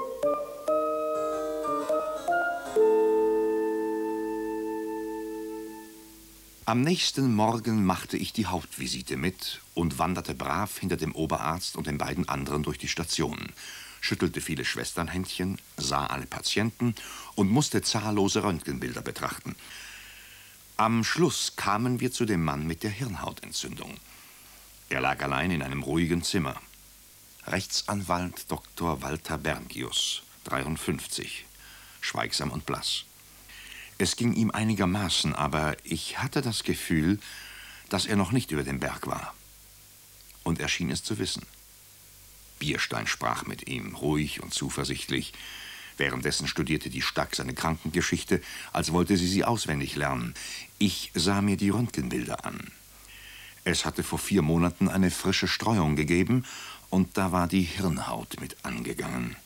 Am nächsten Morgen machte ich die Hauptvisite mit und wanderte brav hinter dem Oberarzt und den beiden anderen durch die Stationen, schüttelte viele Schwesternhändchen, sah alle Patienten und musste zahllose Röntgenbilder betrachten. Am Schluss kamen wir zu dem Mann mit der Hirnhautentzündung. Er lag allein in einem ruhigen Zimmer. Rechtsanwalt Dr. Walter Bergius, 53. schweigsam und blass. Es ging ihm einigermaßen, aber ich hatte das Gefühl, dass er noch nicht über dem Berg war. Und er schien es zu wissen. Bierstein sprach mit ihm, ruhig und zuversichtlich. Währenddessen studierte die Stack seine Krankengeschichte, als wollte sie auswendig lernen. Ich sah mir die Röntgenbilder an. Es hatte vor 4 Monaten eine frische Streuung gegeben, und da war die Hirnhaut mit angegangen.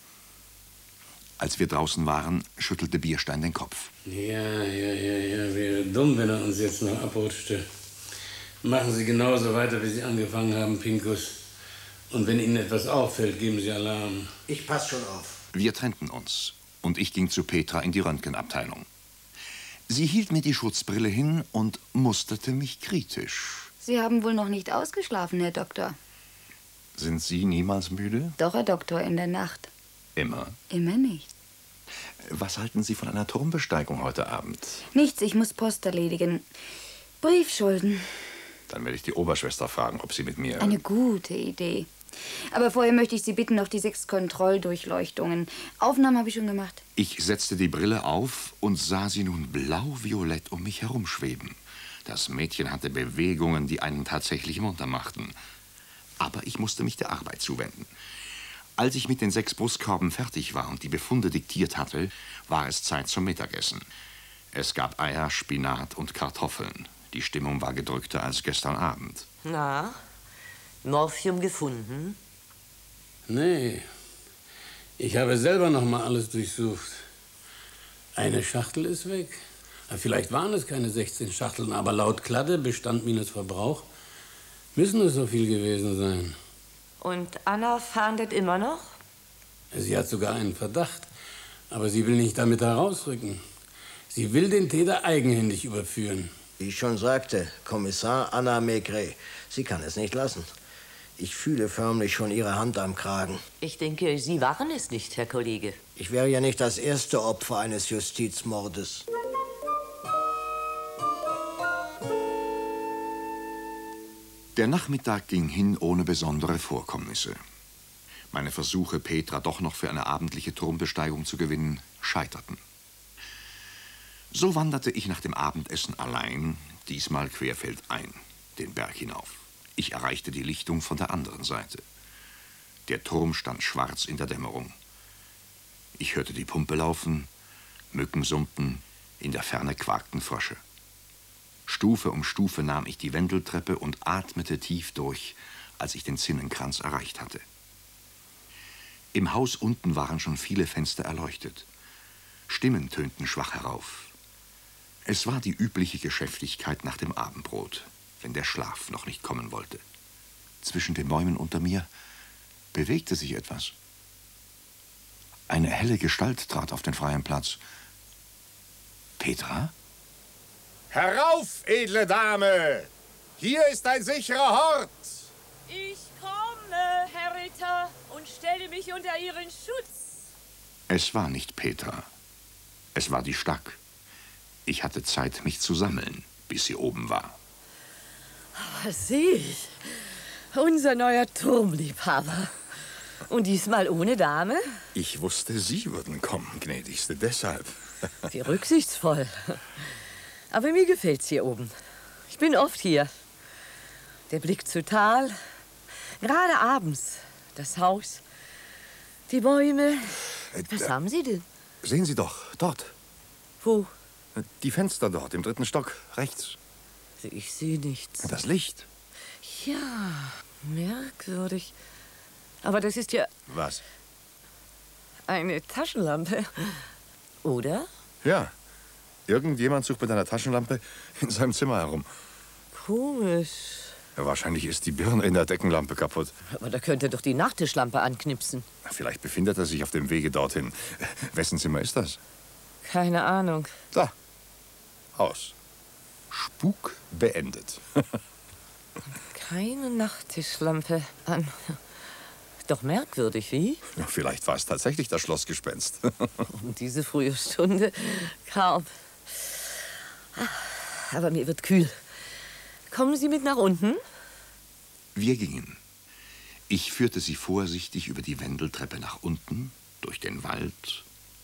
Als wir draußen waren, schüttelte Bierstein den Kopf. Ja, wäre dumm, wenn er uns jetzt noch abrutschte. Machen Sie genauso weiter, wie Sie angefangen haben, Pinkus. Und wenn Ihnen etwas auffällt, geben Sie Alarm. Ich pass schon auf. Wir trennten uns, und ich ging zu Petra in die Röntgenabteilung. Sie hielt mir die Schutzbrille hin und musterte mich kritisch. Sie haben wohl noch nicht ausgeschlafen, Herr Doktor. Sind Sie niemals müde? Doch, Herr Doktor, in der Nacht. Immer. Immer nicht. Was halten Sie von einer Turmbesteigung heute Abend? Nichts, ich muss Post erledigen. Briefschulden. Dann werde ich die Oberschwester fragen, ob sie mit mir... Eine gute Idee. Aber vorher möchte ich Sie bitten, noch die 6 Kontrolldurchleuchtungen. Aufnahmen habe ich schon gemacht. Ich setzte die Brille auf und sah sie nun blau-violett um mich herumschweben. Das Mädchen hatte Bewegungen, die einen tatsächlich munter machten. Aber ich musste mich der Arbeit zuwenden. Als ich mit den 6 Brustkörben fertig war und die Befunde diktiert hatte, war es Zeit zum Mittagessen. Es gab Eier, Spinat und Kartoffeln. Die Stimmung war gedrückter als gestern Abend. Na, Morphium gefunden? Nee, ich habe selber noch mal alles durchsucht. Eine Schachtel ist weg. Vielleicht waren es keine 16 Schachteln, aber laut Kladde, Bestand minus Verbrauch, müssen es so viel gewesen sein. Und Anna fahndet immer noch? Sie hat sogar einen Verdacht, aber sie will nicht damit herausrücken. Sie will den Täter eigenhändig überführen. Wie ich schon sagte, Kommissar Anna Maigret. Sie kann es nicht lassen. Ich fühle förmlich schon ihre Hand am Kragen. Ich denke, Sie waren es nicht, Herr Kollege. Ich wäre ja nicht das erste Opfer eines Justizmordes. Der Nachmittag ging hin ohne besondere Vorkommnisse. Meine Versuche, Petra doch noch für eine abendliche Turmbesteigung zu gewinnen, scheiterten. So wanderte ich nach dem Abendessen allein, diesmal querfeldein, den Berg hinauf. Ich erreichte die Lichtung von der anderen Seite. Der Turm stand schwarz in der Dämmerung. Ich hörte die Pumpe laufen, Mücken summten, in der Ferne quakten Frösche. Stufe um Stufe nahm ich die Wendeltreppe und atmete tief durch, als ich den Zinnenkranz erreicht hatte. Im Haus unten waren schon viele Fenster erleuchtet. Stimmen tönten schwach herauf. Es war die übliche Geschäftigkeit nach dem Abendbrot, wenn der Schlaf noch nicht kommen wollte. Zwischen den Bäumen unter mir bewegte sich etwas. Eine helle Gestalt trat auf den freien Platz. Petra? Herauf, edle Dame! Hier ist ein sicherer Hort! Ich komme, Herr Ritter, und stelle mich unter Ihren Schutz. Es war nicht Petra. Es war die Stack. Ich hatte Zeit, mich zu sammeln, bis sie oben war. Was sehe ich? Unser neuer Turmliebhaber. Und diesmal ohne Dame? Ich wusste, Sie würden kommen, gnädigste, deshalb. Wie rücksichtsvoll. Aber mir gefällt's hier oben. Ich bin oft hier. Der Blick zu Tal, gerade abends, das Haus, die Bäume. Was haben Sie denn? Sehen Sie doch, dort. Wo? Die Fenster dort, im 3. Stock, rechts. Ich sehe nichts. Das Licht. Ja, merkwürdig. Aber das ist ja Was? eine Taschenlampe. Oder? Ja. Irgendjemand sucht mit einer Taschenlampe in seinem Zimmer herum. Komisch. Ja, wahrscheinlich ist die Birne in der Deckenlampe kaputt. Aber da könnte doch die Nachttischlampe anknipsen. Vielleicht befindet er sich auf dem Wege dorthin. Wessen Zimmer ist das? Keine Ahnung. Da. Aus. Spuk beendet. Keine Nachttischlampe an. Doch merkwürdig, wie? Ja, vielleicht war es tatsächlich das Schlossgespenst. Um diese frühe Stunde kaum. Aber mir wird kühl. Kommen Sie mit nach unten? Wir gingen. Ich führte sie vorsichtig über die Wendeltreppe nach unten, durch den Wald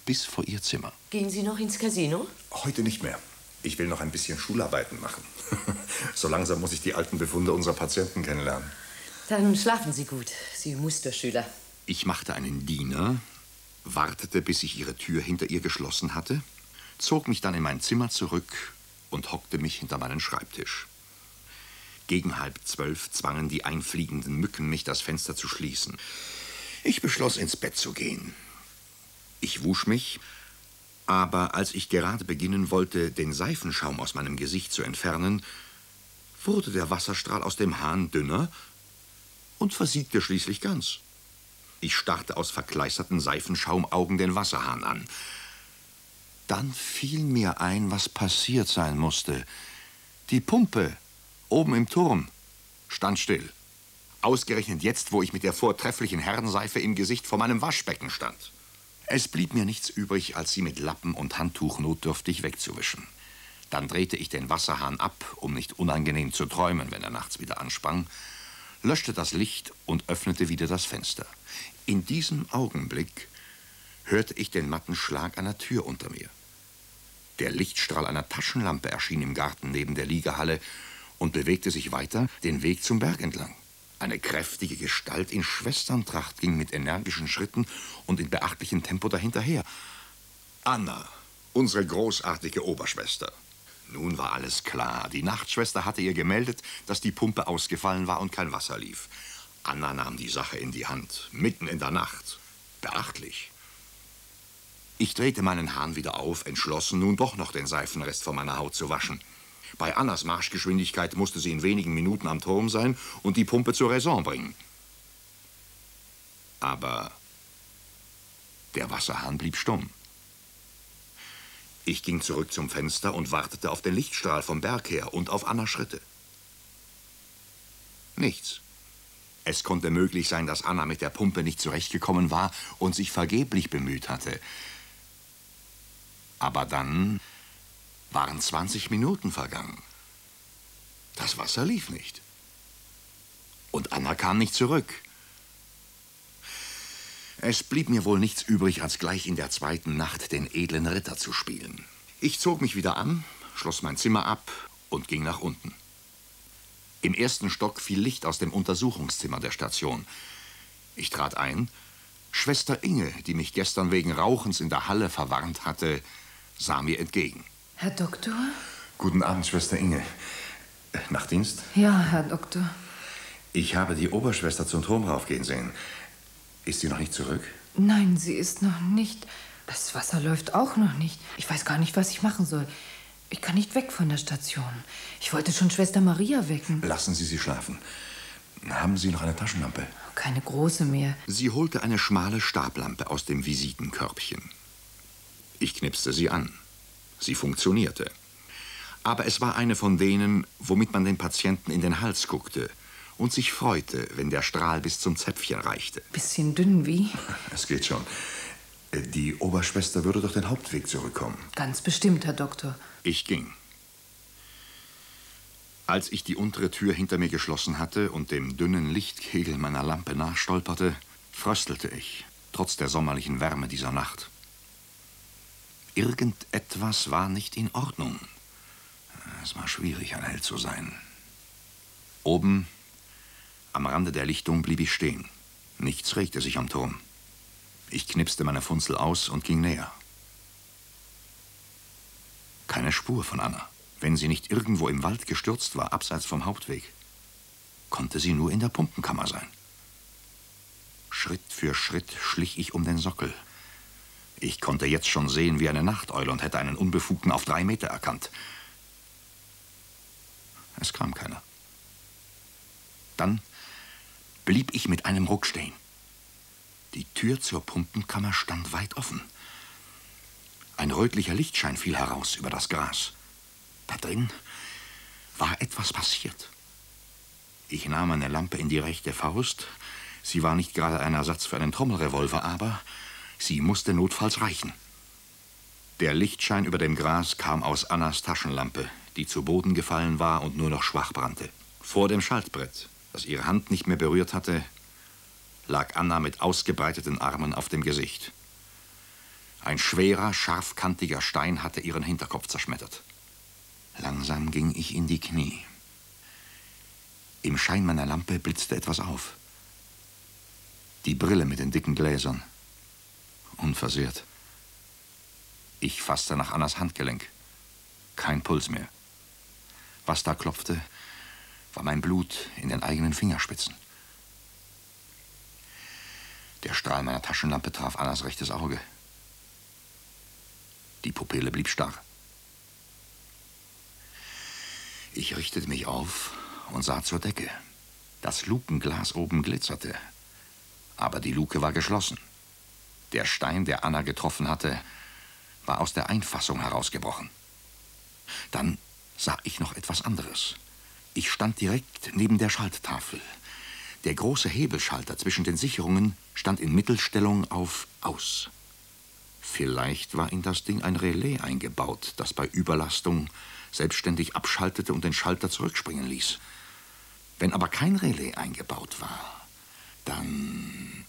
bis vor ihr Zimmer. Gehen Sie noch ins Casino? Heute nicht mehr. Ich will noch ein bisschen Schularbeiten machen. So langsam muss ich die alten Befunde unserer Patienten kennenlernen. Dann schlafen Sie gut, Sie Musterschüler. Ich machte einen Diener, wartete, bis ich ihre Tür hinter ihr geschlossen hatte, zog mich dann in mein Zimmer zurück und hockte mich hinter meinen Schreibtisch. Gegen 11:30 zwangen die einfliegenden Mücken mich, das Fenster zu schließen. Ich beschloss, ins Bett zu gehen. Ich wusch mich, aber als ich gerade beginnen wollte, den Seifenschaum aus meinem Gesicht zu entfernen, wurde der Wasserstrahl aus dem Hahn dünner und versiegte schließlich ganz. Ich starrte aus verkleisterten Seifenschaumaugen den Wasserhahn an. Dann fiel mir ein, was passiert sein musste. Die Pumpe oben im Turm stand still. Ausgerechnet jetzt, wo ich mit der vortrefflichen Herrenseife im Gesicht vor meinem Waschbecken stand. Es blieb mir nichts übrig, als sie mit Lappen und Handtuch notdürftig wegzuwischen. Dann drehte ich den Wasserhahn ab, um nicht unangenehm zu träumen, wenn er nachts wieder ansprang, löschte das Licht und öffnete wieder das Fenster. In diesem Augenblick hörte ich den matten Schlag einer Tür unter mir. Der Lichtstrahl einer Taschenlampe erschien im Garten neben der Liegehalle und bewegte sich weiter den Weg zum Berg entlang. Eine kräftige Gestalt in Schwesterntracht ging mit energischen Schritten und in beachtlichem Tempo dahinterher. Anna, unsere großartige Oberschwester. Nun war alles klar. Die Nachtschwester hatte ihr gemeldet, dass die Pumpe ausgefallen war und kein Wasser lief. Anna nahm die Sache in die Hand, mitten in der Nacht. Beachtlich. Ich drehte meinen Hahn wieder auf, entschlossen, nun doch noch den Seifenrest von meiner Haut zu waschen. Bei Annas Marschgeschwindigkeit musste sie in wenigen Minuten am Turm sein und die Pumpe zur Raison bringen. Aber der Wasserhahn blieb stumm. Ich ging zurück zum Fenster und wartete auf den Lichtstrahl vom Berg her und auf Annas Schritte. Nichts. Es konnte möglich sein, dass Anna mit der Pumpe nicht zurechtgekommen war und sich vergeblich bemüht hatte. Aber dann waren 20 Minuten vergangen. Das Wasser lief nicht. Und Anna kam nicht zurück. Es blieb mir wohl nichts übrig, als gleich in der zweiten Nacht den edlen Ritter zu spielen. Ich zog mich wieder an, schloss mein Zimmer ab und ging nach unten. Im ersten Stock fiel Licht aus dem Untersuchungszimmer der Station. Ich trat ein. Schwester Inge, die mich gestern wegen Rauchens in der Halle verwarnt hatte, sah mir entgegen. Herr Doktor? Guten Abend, Schwester Inge. Nachtdienst? Ja, Herr Doktor. Ich habe die Oberschwester zum Turm raufgehen sehen. Ist sie noch nicht zurück? Nein, sie ist noch nicht. Das Wasser läuft auch noch nicht. Ich weiß gar nicht, was ich machen soll. Ich kann nicht weg von der Station. Ich wollte schon Schwester Maria wecken. Lassen Sie sie schlafen. Haben Sie noch eine Taschenlampe? Keine große mehr. Sie holte eine schmale Stablampe aus dem Visitenkörbchen. Ich knipste sie an. Sie funktionierte. Aber es war eine von denen, womit man den Patienten in den Hals guckte und sich freute, wenn der Strahl bis zum Zäpfchen reichte. Bisschen dünn, wie? Es geht schon. Die Oberschwester würde durch den Hauptweg zurückkommen. Ganz bestimmt, Herr Doktor. Ich ging. Als ich die untere Tür hinter mir geschlossen hatte und dem dünnen Lichtkegel meiner Lampe nachstolperte, fröstelte ich, trotz der sommerlichen Wärme dieser Nacht. Irgendetwas war nicht in Ordnung. Es war schwierig, ein Held zu sein. Oben, am Rande der Lichtung, blieb ich stehen. Nichts regte sich am Turm. Ich knipste meine Funzel aus und ging näher. Keine Spur von Anna. Wenn sie nicht irgendwo im Wald gestürzt war, abseits vom Hauptweg, konnte sie nur in der Pumpenkammer sein. Schritt für Schritt schlich ich um den Sockel. Ich konnte jetzt schon sehen wie eine Nachteule und hätte einen Unbefugten auf 3 Meter erkannt. Es kam keiner. Dann blieb ich mit einem Ruck stehen. Die Tür zur Pumpenkammer stand weit offen. Ein rötlicher Lichtschein fiel heraus über das Gras. Da drin war etwas passiert. Ich nahm meine Lampe in die rechte Faust. Sie war nicht gerade ein Ersatz für einen Trommelrevolver, aber sie musste notfalls reichen. Der Lichtschein über dem Gras kam aus Annas Taschenlampe, die zu Boden gefallen war und nur noch schwach brannte. Vor dem Schaltbrett, das ihre Hand nicht mehr berührt hatte, lag Anna mit ausgebreiteten Armen auf dem Gesicht. Ein schwerer, scharfkantiger Stein hatte ihren Hinterkopf zerschmettert. Langsam ging ich in die Knie. Im Schein meiner Lampe blitzte etwas auf. Die Brille mit den dicken Gläsern. Unversehrt. Ich fasste nach Annas Handgelenk. Kein Puls mehr. Was da klopfte, war mein Blut in den eigenen Fingerspitzen. Der Strahl meiner Taschenlampe traf Annas rechtes Auge. Die Pupille blieb starr. Ich richtete mich auf und sah zur Decke. Das Lukenglas oben glitzerte. Aber die Luke war geschlossen. Der Stein, der Anna getroffen hatte, war aus der Einfassung herausgebrochen. Dann sah ich noch etwas anderes. Ich stand direkt neben der Schalttafel. Der große Hebelschalter zwischen den Sicherungen stand in Mittelstellung auf Aus. Vielleicht war in das Ding ein Relais eingebaut, das bei Überlastung selbstständig abschaltete und den Schalter zurückspringen ließ. Wenn aber kein Relais eingebaut war, dann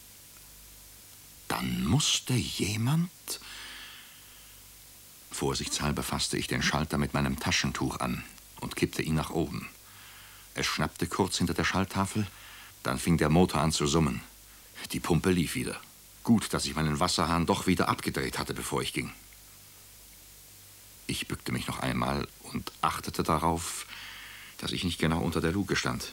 musste jemand... Vorsichtshalber fasste ich den Schalter mit meinem Taschentuch an und kippte ihn nach oben. Es schnappte kurz hinter der Schalttafel, dann fing der Motor an zu summen. Die Pumpe lief wieder. Gut, dass ich meinen Wasserhahn doch wieder abgedreht hatte, bevor ich ging. Ich bückte mich noch einmal und achtete darauf, dass ich nicht genau unter der Luke stand.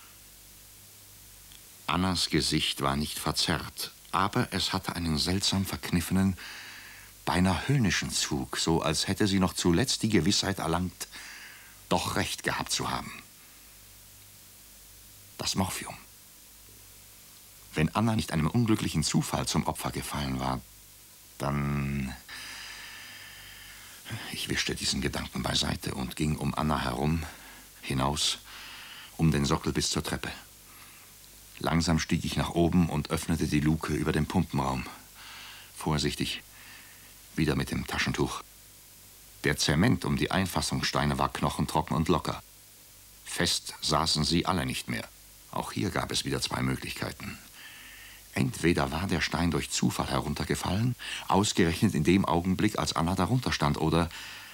Annas Gesicht war nicht verzerrt, aber es hatte einen seltsam verkniffenen, beinahe höhnischen Zug, so als hätte sie noch zuletzt die Gewissheit erlangt, doch recht gehabt zu haben. Das Morphium. Wenn Anna nicht einem unglücklichen Zufall zum Opfer gefallen war, dann... Ich wischte diesen Gedanken beiseite und ging um Anna herum, hinaus, um den Sockel bis zur Treppe. Langsam stieg ich nach oben und öffnete die Luke über den Pumpenraum. Vorsichtig, wieder mit dem Taschentuch. Der Zement um die Einfassungssteine war knochentrocken und locker. Fest saßen sie alle nicht mehr. Auch hier gab es wieder zwei Möglichkeiten. Entweder war der Stein durch Zufall heruntergefallen, ausgerechnet in dem Augenblick, als Anna darunter stand, oder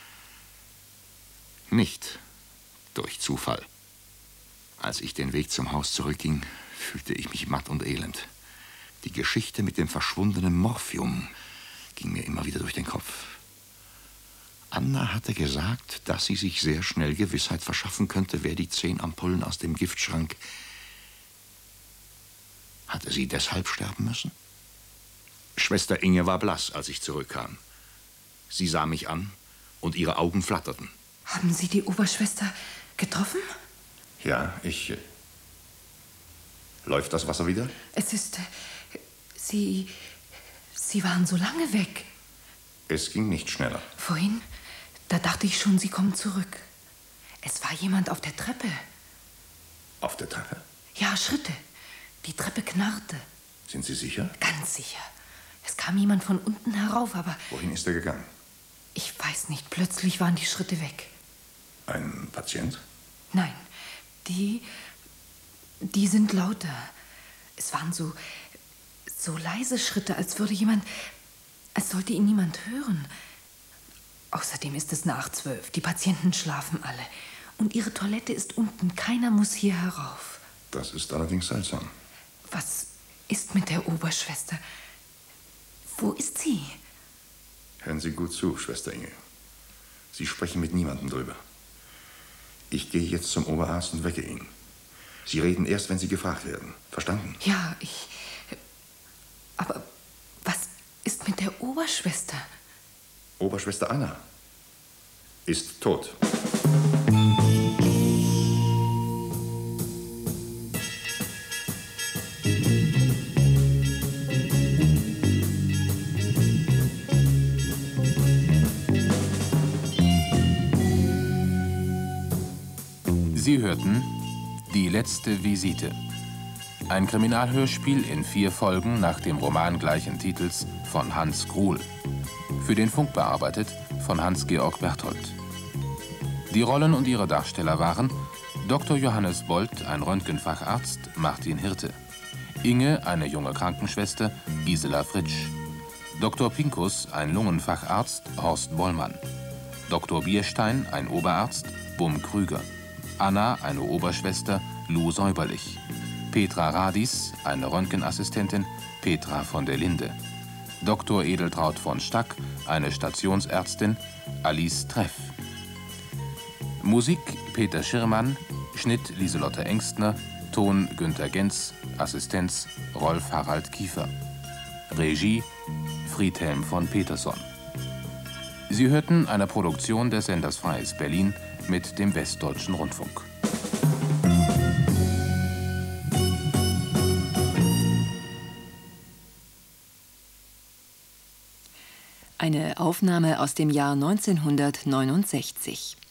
nicht durch Zufall. Als ich den Weg zum Haus zurückging, fühlte ich mich matt und elend. Die Geschichte mit dem verschwundenen Morphium ging mir immer wieder durch den Kopf. Anna hatte gesagt, dass sie sich sehr schnell Gewissheit verschaffen könnte, wer die 10 Ampullen aus dem Giftschrank... Hatte sie deshalb sterben müssen? Schwester Inge war blass, als ich zurückkam. Sie sah mich an und ihre Augen flatterten. Haben Sie die Oberschwester getroffen? Ja, Läuft das Wasser wieder? Es ist... Sie waren so lange weg. Es ging nicht schneller. Vorhin, da dachte ich schon, Sie kommen zurück. Es war jemand auf der Treppe. Auf der Treppe? Ja, Schritte. Die Treppe knarrte. Sind Sie sicher? Ganz sicher. Es kam jemand von unten herauf, aber... Wohin ist er gegangen? Ich weiß nicht. Plötzlich waren die Schritte weg. Ein Patient? Nein, die sind lauter. Es waren so leise Schritte, als sollte ihn niemand hören. Außerdem ist es nach 12. Die Patienten schlafen alle. Und ihre Toilette ist unten. Keiner muss hier herauf. Das ist allerdings seltsam. Was ist mit der Oberschwester? Wo ist sie? Hören Sie gut zu, Schwester Inge. Sie sprechen mit niemandem drüber. Ich gehe jetzt zum Oberarzt und wecke ihn. Sie reden erst, wenn Sie gefragt werden. Verstanden? Ja, Aber was ist mit der Oberschwester? Oberschwester Anna ist tot. Sie hörten Die letzte Visite. Ein Kriminalhörspiel in 4 Folgen nach dem Roman gleichen Titels von Hans Gruhl. Für den Funk bearbeitet von Hans-Georg Berthold. Die Rollen und ihre Darsteller waren Dr. Johannes Bold, ein Röntgenfacharzt, Martin Hirte. Inge, eine junge Krankenschwester, Gisela Fritsch. Dr. Pinkus, ein Lungenfacharzt, Horst Bollmann. Dr. Bierstein, ein Oberarzt, Bum Krüger. Anna, eine Oberschwester, Lou Säuberlich. Petra Radis, eine Röntgenassistentin, Petra von der Linde. Dr. Edeltraud von Stack, eine Stationsärztin, Alice Treff. Musik Peter Schirmann, Schnitt Lieselotte Engstner, Ton Günter Genz, Assistenz Rolf Harald Kiefer. Regie Friedhelm von Peterson. Sie hörten eine Produktion des Senders Freies Berlin mit dem Westdeutschen Rundfunk. Eine Aufnahme aus dem Jahr 1969.